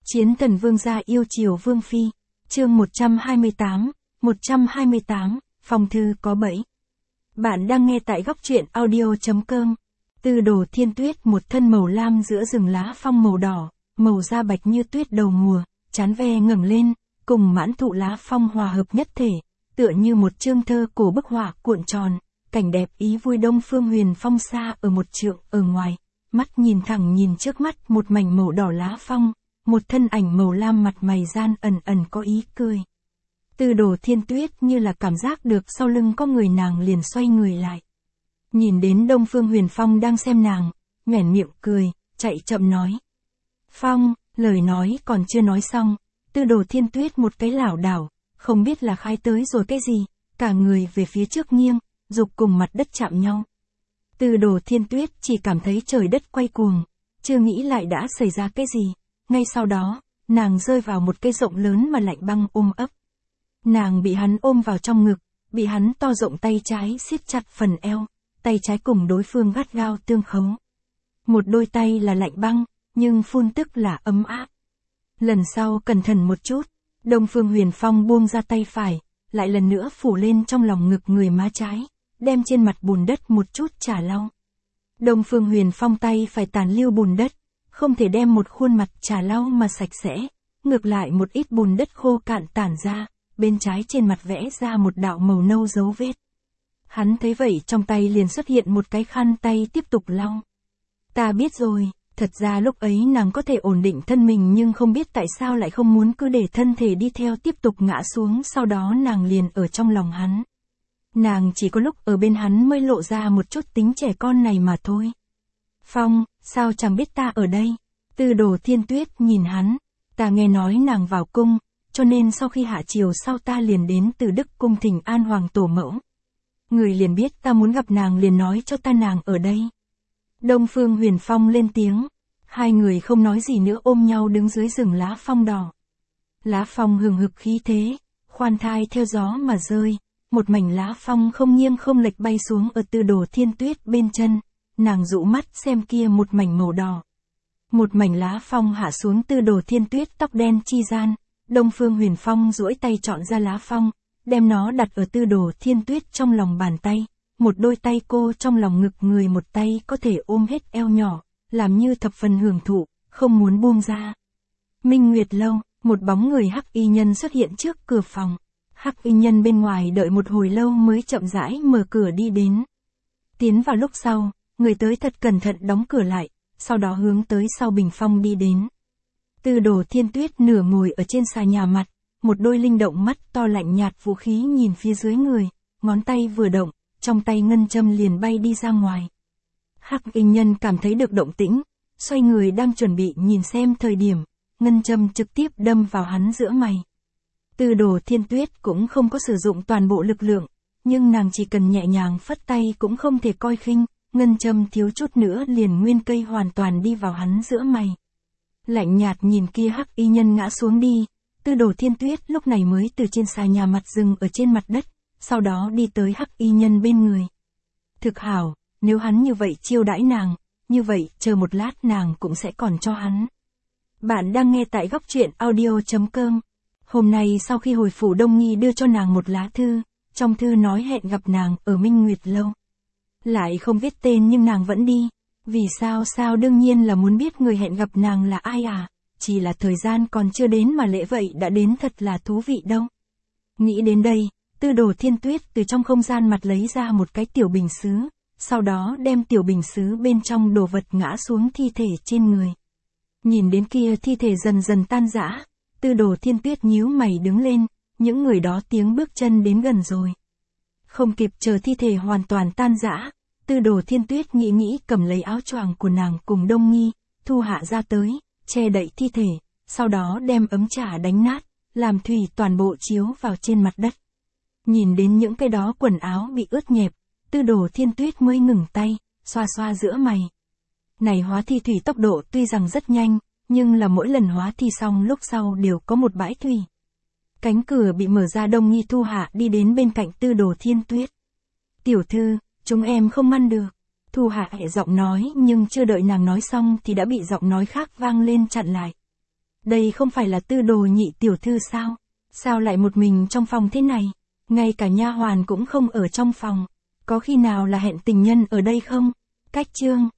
Chiến thần vương gia yêu chiều vương phi. Chương 128, phòng thư có bẫy. Bạn đang nghe tại góc truyện audio.com. Tư Đồ Thiên Tuyết một thân màu lam giữa rừng lá phong màu đỏ, màu da bạch như tuyết đầu mùa, trán ve ngẩng lên, cùng mãn thụ lá phong hòa hợp nhất thể, tựa như một chương thơ cổ bức họa cuộn tròn, cảnh đẹp ý vui. Đông Phương Huyền Phong xa ở một trượng ở ngoài, mắt nhìn thẳng nhìn trước mắt một mảnh màu đỏ lá phong, một thân ảnh màu lam mặt mày gian ẩn ẩn có ý cười. Tư Đồ Thiên Tuyết như là cảm giác được sau lưng có người, nàng liền xoay người lại. Nhìn đến Đông Phương Huyền Phong đang xem nàng, nhoẻn miệng cười, chạy chậm nói. Phong, lời nói còn chưa nói xong, Tư Đồ Thiên Tuyết một cái lảo đảo, không biết là khai tới rồi cái gì, cả người về phía trước nghiêng, dục cùng mặt đất chạm nhau. Tư Đồ Thiên Tuyết chỉ cảm thấy trời đất quay cuồng, chưa nghĩ lại đã xảy ra cái gì, ngay sau đó, nàng rơi vào một cái rộng lớn mà lạnh băng ôm ấp. Nàng bị hắn ôm vào trong ngực, bị hắn to rộng tay trái siết chặt phần eo, tay trái cùng đối phương gắt gao tương khấu. Một đôi tay là lạnh băng, nhưng phun tức là ấm áp. Lần sau cẩn thận một chút, Đông Phương Huyền Phong buông ra tay phải, lại lần nữa phủ lên trong lòng ngực người má trái, đem trên mặt bùn đất một chút chà lau. Đông Phương Huyền Phong tay phải tàn lưu bùn đất, không thể đem một khuôn mặt chà lau mà sạch sẽ, ngược lại một ít bùn đất khô cạn tản ra, bên trái trên mặt vẽ ra một đạo màu nâu dấu vết. Hắn thấy vậy trong tay liền xuất hiện một cái khăn tay tiếp tục lau. Ta biết rồi, thật ra lúc ấy nàng có thể ổn định thân mình nhưng không biết tại sao lại không muốn cứ để thân thể đi theo tiếp tục ngã xuống, sau đó nàng liền ở trong lòng hắn. Nàng chỉ có lúc ở bên hắn mới lộ ra một chút tính trẻ con này mà thôi. Phong, sao chẳng biết ta ở đây? Tư Đồ Thiên Tuyết nhìn hắn, ta nghe nói nàng vào cung, cho nên sau khi hạ triều sau ta liền đến từ Đức cung thỉnh an hoàng tổ mẫu. Người liền biết ta muốn gặp nàng liền nói cho ta nàng ở đây. Đông Phương Huyền Phong lên tiếng, hai người không nói gì nữa ôm nhau đứng dưới rừng lá phong đỏ. Lá phong hừng hực khí thế, khoan thai theo gió mà rơi, một mảnh lá phong không nghiêng không lệch bay xuống ở Tư Đồ Thiên Tuyết bên chân, nàng dụ mắt xem kia một mảnh màu đỏ. Một mảnh lá phong hạ xuống Tư Đồ Thiên Tuyết tóc đen chi gian, Đông Phương Huyền Phong duỗi tay chọn ra lá phong, đem nó đặt ở Tư Đồ Thiên Tuyết trong lòng bàn tay, một đôi tay cô trong lòng ngực người, một tay có thể ôm hết eo nhỏ, làm như thập phần hưởng thụ, không muốn buông ra. Minh Nguyệt lâu, một bóng người hắc y nhân xuất hiện trước cửa phòng. Hắc y nhân bên ngoài đợi một hồi lâu mới chậm rãi mở cửa đi đến. Tiến vào lúc sau, người tới thật cẩn thận đóng cửa lại, sau đó hướng tới sau bình phong đi đến. Tư Đồ Thiên Tuyết nửa ngồi ở trên xà nhà mặt, một đôi linh động mắt to lạnh nhạt vũ khí nhìn phía dưới người, ngón tay vừa động, trong tay ngân châm liền bay đi ra ngoài. Hắc y nhân cảm thấy được động tĩnh, xoay người đang chuẩn bị nhìn xem thời điểm, ngân châm trực tiếp đâm vào hắn giữa mày. Tư Đồ Thiên Tuyết cũng không có sử dụng toàn bộ lực lượng, nhưng nàng chỉ cần nhẹ nhàng phất tay cũng không thể coi khinh, ngân châm thiếu chút nữa liền nguyên cây hoàn toàn đi vào hắn giữa mày. Lạnh nhạt nhìn kia hắc y nhân ngã xuống đi, Tư Đồ Thiên Tuyết lúc này mới từ trên xà nhà mặt dừng ở trên mặt đất, sau đó đi tới hắc y nhân bên người. Thực hảo, nếu hắn như vậy chiêu đãi nàng, như vậy chờ một lát nàng cũng sẽ còn cho hắn. Bạn đang nghe tại góc truyện audio.com. Hôm nay sau khi hồi phủ Đông Nghi đưa cho nàng một lá thư, trong thư nói hẹn gặp nàng ở Minh Nguyệt lâu. Lại không viết tên nhưng nàng vẫn đi. Vì sao? Đương nhiên là muốn biết người hẹn gặp nàng là ai à, chỉ là thời gian còn chưa đến mà lễ vậy đã đến, thật là thú vị đâu. Nghĩ đến đây, Tư Đồ Thiên Tuyết từ trong không gian mặt lấy ra một cái tiểu bình sứ, sau đó đem tiểu bình sứ bên trong đồ vật ngã xuống thi thể trên người. Nhìn đến kia thi thể dần dần tan rã, Tư Đồ Thiên Tuyết nhíu mày đứng lên, những người đó tiếng bước chân đến gần rồi. Không kịp chờ thi thể hoàn toàn tan rã, Tư Đồ Thiên Tuyết nghĩ cầm lấy áo choàng của nàng cùng Đông Nghi, thu hạ ra tới, che đậy thi thể, sau đó đem ấm trà đánh nát, làm thủy toàn bộ chiếu vào trên mặt đất. Nhìn đến những cái đó quần áo bị ướt nhẹp, Tư Đồ Thiên Tuyết mới ngừng tay, xoa xoa giữa mày. Này hóa thi thủy tốc độ tuy rằng rất nhanh, nhưng là mỗi lần hóa thi xong lúc sau đều có một bãi thủy. Cánh cửa bị mở ra, Đông Nghi thu hạ đi đến bên cạnh Tư Đồ Thiên Tuyết. Tiểu thư, chúng em không ngăn được. Thu hạ hệ giọng nói nhưng chưa đợi nàng nói xong thì đã bị giọng nói khác vang lên chặn lại. Đây không phải là Tư Đồ nhị tiểu thư sao? Sao lại một mình trong phòng thế này? Ngay cả nha hoàn cũng không ở trong phòng. Có khi nào là hẹn tình nhân ở đây không? Cách chương